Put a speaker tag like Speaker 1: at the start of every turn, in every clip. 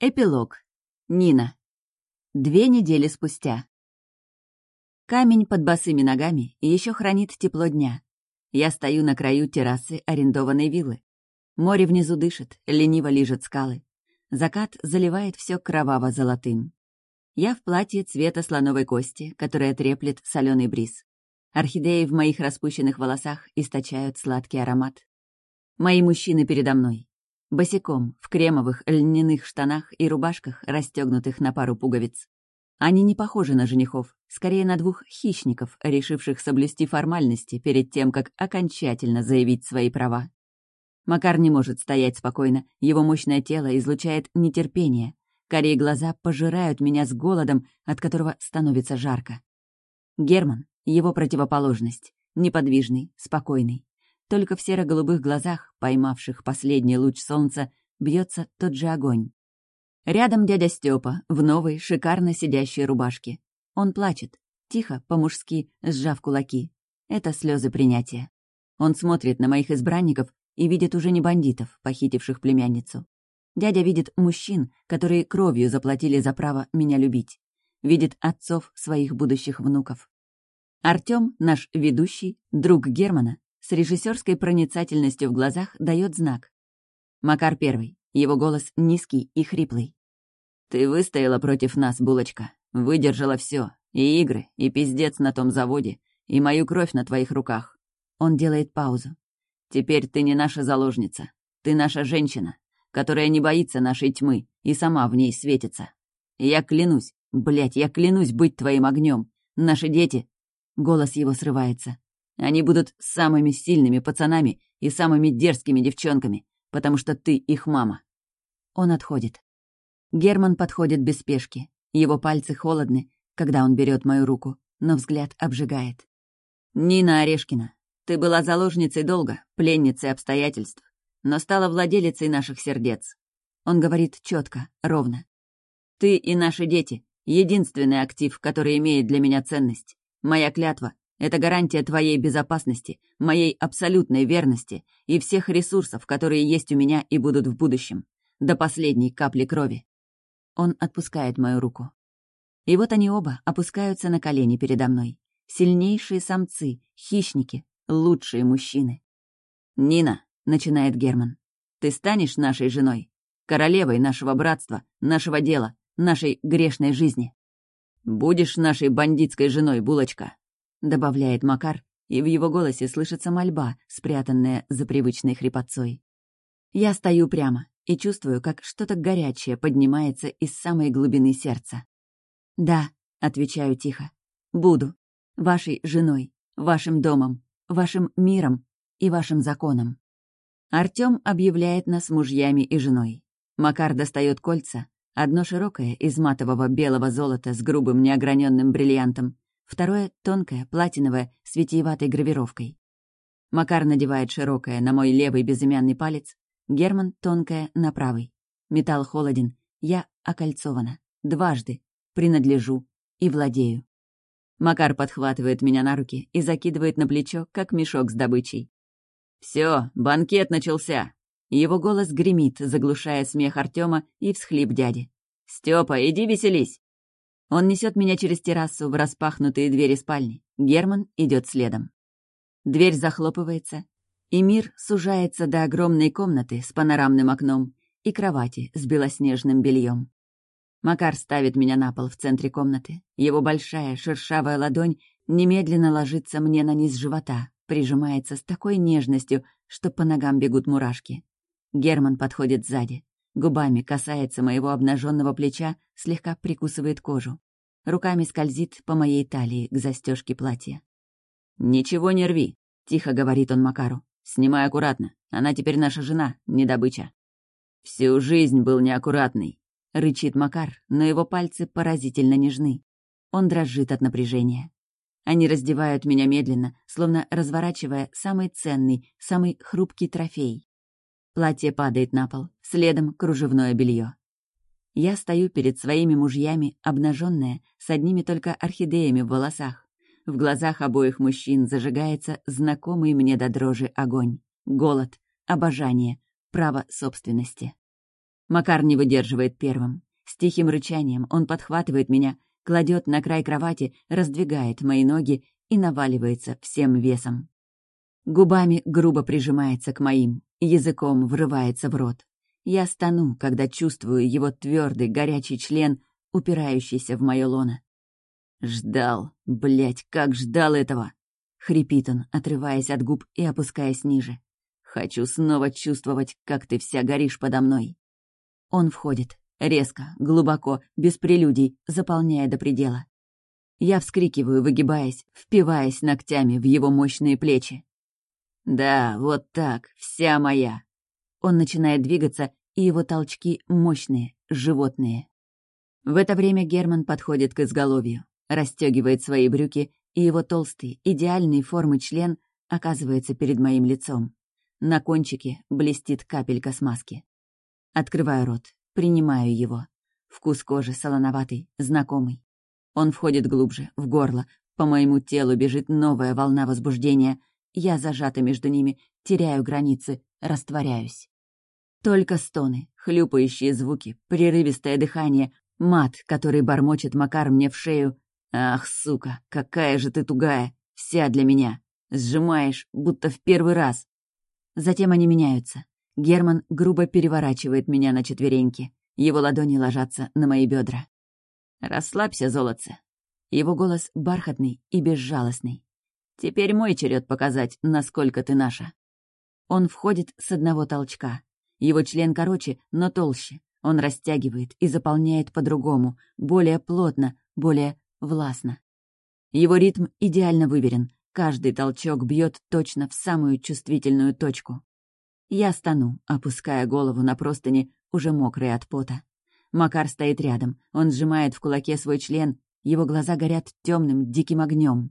Speaker 1: Эпилог. Нина. 2 недели спустя. Камень под босыми ногами еще хранит тепло дня. Я стою на краю террасы арендованной виллы. Море внизу дышит, лениво лижет скалы. Закат заливает все кроваво-золотым. Я в платье цвета слоновой кости, которое треплет соленый бриз. Орхидеи в моих распущенных волосах источают сладкий аромат. Мои мужчины передо мной. Босиком, в кремовых льняных штанах и рубашках, расстегнутых на пару пуговиц. Они не похожи на женихов, скорее на 2 хищников, решивших соблюсти формальности перед тем, как окончательно заявить свои права. Макар не может стоять спокойно, его мощное тело излучает нетерпение. Карие глаза пожирают меня с голодом, от которого становится жарко. Герман — его противоположность, неподвижный, спокойный. Только в серо-голубых глазах, поймавших последний луч солнца, бьется тот же огонь. Рядом дядя Степа в новой, шикарно сидящей рубашке. Он плачет, тихо, по-мужски, сжав кулаки. Это слезы принятия. Он смотрит на моих избранников и видит уже не бандитов, похитивших племянницу. Дядя видит мужчин, которые кровью заплатили за право меня любить. Видит отцов своих будущих внуков. Артём, наш ведущий, друг Германа, с режиссерской проницательностью в глазах дает знак. Макар первый. Его голос низкий и хриплый. «Ты выстояла против нас, булочка. Выдержала все. И игры, и пиздец на том заводе, и мою кровь на твоих руках». Он делает паузу. «Теперь ты не наша заложница. Ты наша женщина, которая не боится нашей тьмы и сама в ней светится. Я клянусь, я клянусь быть твоим огнем. Наши дети...» Голос его срывается. «Они будут самыми сильными пацанами и самыми дерзкими девчонками, потому что ты их мама». Он отходит. Герман подходит без спешки. Его пальцы холодны, когда он берет мою руку, но взгляд обжигает. «Нина Орешкина, ты была заложницей долга, пленницей обстоятельств, но стала владелицей наших сердец». Он говорит четко, ровно. «Ты и наши дети — единственный актив, который имеет для меня ценность. Моя клятва — это гарантия твоей безопасности, моей абсолютной верности и всех ресурсов, которые есть у меня и будут в будущем. До последней капли крови». Он отпускает мою руку. И вот они оба опускаются на колени передо мной. Сильнейшие самцы, хищники, лучшие мужчины. «Нина», — начинает Герман, — «ты станешь нашей женой, королевой нашего братства, нашего дела, нашей грешной жизни». «Будешь нашей бандитской женой, булочка», — добавляет Макар, и в его голосе слышится мольба, спрятанная за привычной хрипотцой. Я стою прямо и чувствую, как что-то горячее поднимается из самой глубины сердца. «Да», — отвечаю тихо, — «буду вашей женой, вашим домом, вашим миром и вашим законом». Артём объявляет нас мужьями и женой. Макар достает кольца. Одно широкое, из матового белого золота с грубым неограненным бриллиантом, второе — тонкое, платиновое, с витиеватой гравировкой. Макар надевает широкое на мой левый безымянный палец, Герман — тонкое на правый. Металл холоден, я окольцована, дважды, принадлежу и владею. Макар подхватывает меня на руки и закидывает на плечо, как мешок с добычей. «Всё, банкет начался!» Его голос гремит, заглушая смех Артёма и всхлип дяди. «Стёпа, иди веселись!» Он несёт меня через террасу в распахнутые двери спальни. Герман идёт следом. Дверь захлопывается, и мир сужается до огромной комнаты с панорамным окном и кровати с белоснежным бельём. Макар ставит меня на пол в центре комнаты. Его большая шершавая ладонь немедленно ложится мне на низ живота, прижимается с такой нежностью, что по ногам бегут мурашки. Герман подходит сзади. Губами касается моего обнаженного плеча, слегка прикусывает кожу. Руками скользит по моей талии к застежке платья. «Ничего не рви», — тихо говорит он Макару. «Снимай аккуратно. Она теперь наша жена, не добыча». «Всю жизнь был неаккуратный», — рычит Макар, но его пальцы поразительно нежны. Он дрожит от напряжения. Они раздевают меня медленно, словно разворачивая самый ценный, самый хрупкий трофей. Платье падает на пол, следом кружевное белье. Я стою перед своими мужьями, обнаженная, с одними только орхидеями в волосах. В глазах обоих мужчин зажигается знакомый мне до дрожи огонь. Голод, обожание, право собственности. Макар не выдерживает первым. С тихим рычанием он подхватывает меня, кладет на край кровати, раздвигает мои ноги и наваливается всем весом. Губами грубо прижимается к моим, языком врывается в рот. Я стану, когда чувствую его твердый горячий член, упирающийся в моё лоно. «Ждал, блядь, как ждал этого!» — хрипит он, отрываясь от губ и опускаясь ниже. «Хочу снова чувствовать, как ты вся горишь подо мной». Он входит, резко, глубоко, без прелюдий, заполняя до предела. Я вскрикиваю, выгибаясь, впиваясь ногтями в его мощные плечи. «Да, вот так, вся моя». Он начинает двигаться, и его толчки мощные, животные. В это время Герман подходит к изголовью, расстегивает свои брюки, и его толстый, идеальной формы член оказывается перед моим лицом. На кончике блестит капелька смазки. Открываю рот, принимаю его. Вкус кожи солоноватый, знакомый. Он входит глубже, в горло. По моему телу бежит новая волна возбуждения. Я зажата между ними, теряю границы, растворяюсь. Только стоны, хлюпающие звуки, прерывистое дыхание, мат, который бормочет Макар мне в шею. «Ах, сука, какая же ты тугая! Вся для меня! Сжимаешь, будто в первый раз!» Затем они меняются. Герман грубо переворачивает меня на четвереньки. Его ладони ложатся на мои бедра. «Расслабься, золотце». Его голос бархатный и безжалостный. «Теперь мой черед показать, насколько ты наша». Он входит с одного толчка. Его член короче, но толще. Он растягивает и заполняет по-другому, более плотно, более властно. Его ритм идеально выверен. Каждый толчок бьет точно в самую чувствительную точку. Я стану, опуская голову на простыни, уже мокрые от пота. Макар стоит рядом. Он сжимает в кулаке свой член. Его глаза горят темным, диким огнем.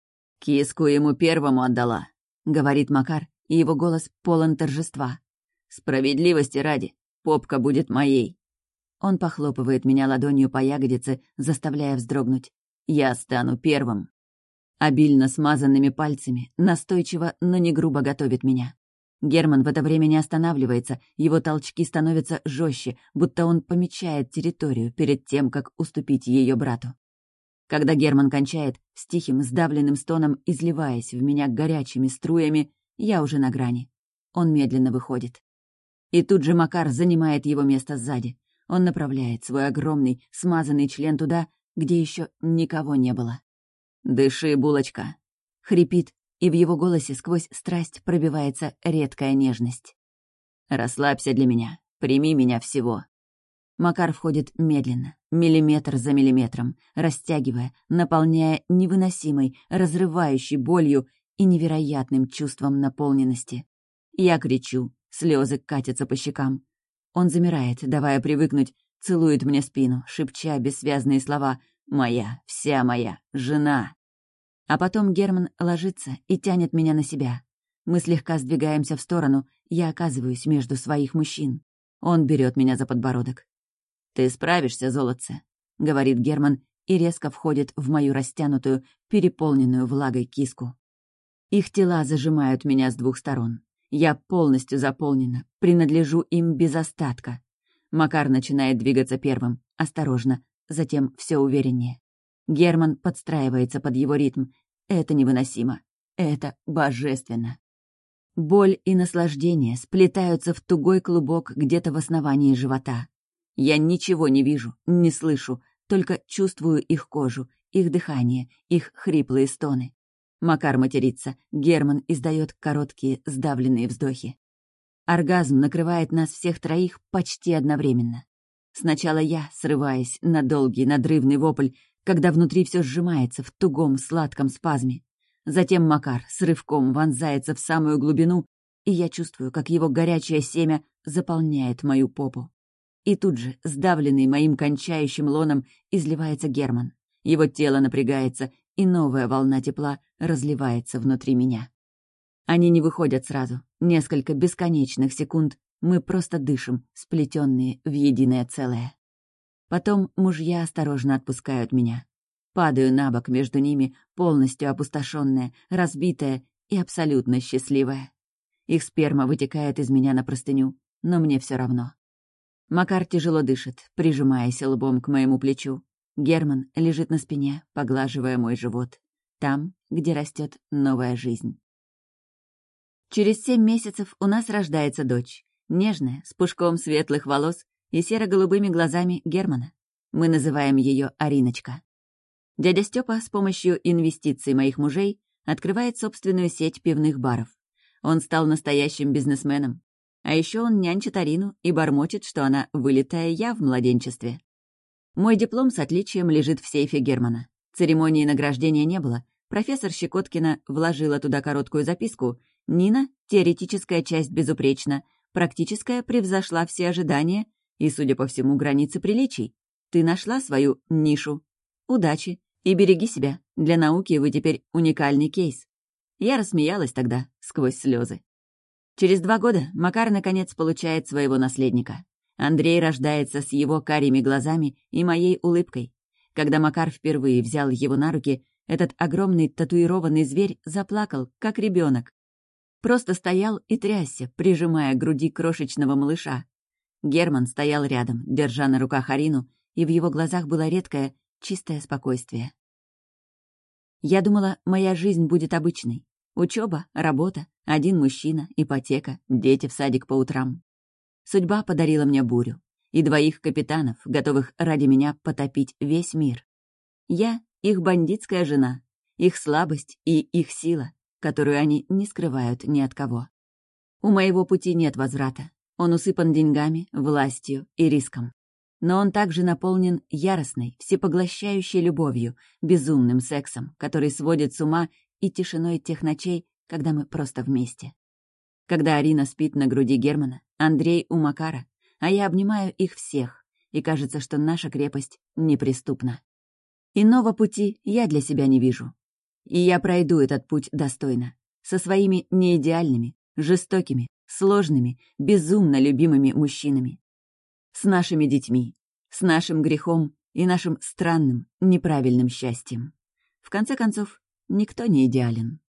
Speaker 1: «Киску ему первому отдала», — говорит Макар, и его голос полон торжества. «Справедливости ради, попка будет моей». Он похлопывает меня ладонью по ягодице, заставляя вздрогнуть. «Я стану первым». Обильно смазанными пальцами, настойчиво, но не грубо готовит меня. Герман в это время не останавливается, его толчки становятся жестче, будто он помечает территорию перед тем, как уступить ее брату. Когда Герман кончает, с тихим, сдавленным стоном, изливаясь в меня горячими струями, я уже на грани. Он медленно выходит. И тут же Макар занимает его место сзади. Он направляет свой огромный, смазанный член туда, где еще никого не было. «Дыши, булочка!» — хрипит, и в его голосе сквозь страсть пробивается редкая нежность. «Расслабься для меня, прими меня всего». Макар входит медленно, миллиметр за миллиметром, растягивая, наполняя невыносимой, разрывающей болью и невероятным чувством наполненности. Я кричу, слезы катятся по щекам. Он замирает, давая привыкнуть, целует мне спину, шепча бессвязные слова «моя, вся моя, жена». А потом Герман ложится и тянет меня на себя. Мы слегка сдвигаемся в сторону, я оказываюсь между своих мужчин. Он берет меня за подбородок. «Ты справишься, золотце», — говорит Герман и резко входит в мою растянутую, переполненную влагой киску. Их тела зажимают меня с двух сторон. Я полностью заполнена, принадлежу им без остатка. Макар начинает двигаться первым, осторожно, затем все увереннее. Герман подстраивается под его ритм. Это невыносимо. Это божественно. Боль и наслаждение сплетаются в тугой клубок где-то в основании живота. Я ничего не вижу, не слышу, только чувствую их кожу, их дыхание, их хриплые стоны. Макар матерится, Герман издает короткие, сдавленные вздохи. Оргазм накрывает нас всех троих почти одновременно. Сначала я, срываясь на долгий, надрывный вопль, когда внутри все сжимается в тугом, сладком спазме. Затем Макар с рывком вонзается в самую глубину, и я чувствую, как его горячее семя заполняет мою попу. И тут же, сдавленный моим кончающим лоном, изливается Герман. Его тело напрягается, и новая волна тепла разливается внутри меня. Они не выходят сразу. Несколько бесконечных секунд мы просто дышим, сплетенные в единое целое. Потом мужья осторожно отпускают меня. Падаю на бок между ними, полностью опустошенная, разбитая и абсолютно счастливая. Их сперма вытекает из меня на простыню, но мне все равно. Макар тяжело дышит, прижимаясь лбом к моему плечу. Герман лежит на спине, поглаживая мой живот. Там, где растет новая жизнь. Через 7 месяцев у нас рождается дочь. Нежная, с пушком светлых волос и серо-голубыми глазами Германа. Мы называем ее Ариночка. Дядя Степа с помощью инвестиций моих мужей открывает собственную сеть пивных баров. Он стал настоящим бизнесменом. А еще он нянчит Арину и бормочет, что она вылитая я в младенчестве. Мой диплом с отличием лежит в сейфе Германа. Церемонии награждения не было. Профессор Щекоткина вложила туда короткую записку: «Нина, теоретическая часть безупречна, практическая превзошла все ожидания и, судя по всему, границы приличий. Ты нашла свою нишу. Удачи и береги себя. Для науки вы теперь уникальный кейс». Я рассмеялась тогда сквозь слезы. Через 2 года Макар наконец получает своего наследника. Андрей рождается с его карими глазами и моей улыбкой. Когда Макар впервые взял его на руки, этот огромный татуированный зверь заплакал, как ребенок. Просто стоял и трясся, прижимая к груди крошечного малыша. Герман стоял рядом, держа на руках Арину, и в его глазах было редкое, чистое спокойствие. Я думала, моя жизнь будет обычной. Учеба, работа, один мужчина, ипотека, дети в садик по утрам. Судьба подарила мне бурю и 2 капитанов, готовых ради меня потопить весь мир. Я — их бандитская жена, их слабость и их сила, которую они не скрывают ни от кого. У моего пути нет возврата. Он усыпан деньгами, властью и риском. Но он также наполнен яростной, всепоглощающей любовью, безумным сексом, который сводит с ума, и тишиной тех ночей, когда мы просто вместе. Когда Арина спит на груди Германа, Андрей у Макара, а я обнимаю их всех, и кажется, что наша крепость неприступна. Иного пути я для себя не вижу. И я пройду этот путь достойно, со своими неидеальными, жестокими, сложными, безумно любимыми мужчинами. С нашими детьми, с нашим грехом и нашим странным, неправильным счастьем. В конце концов, никто не идеален.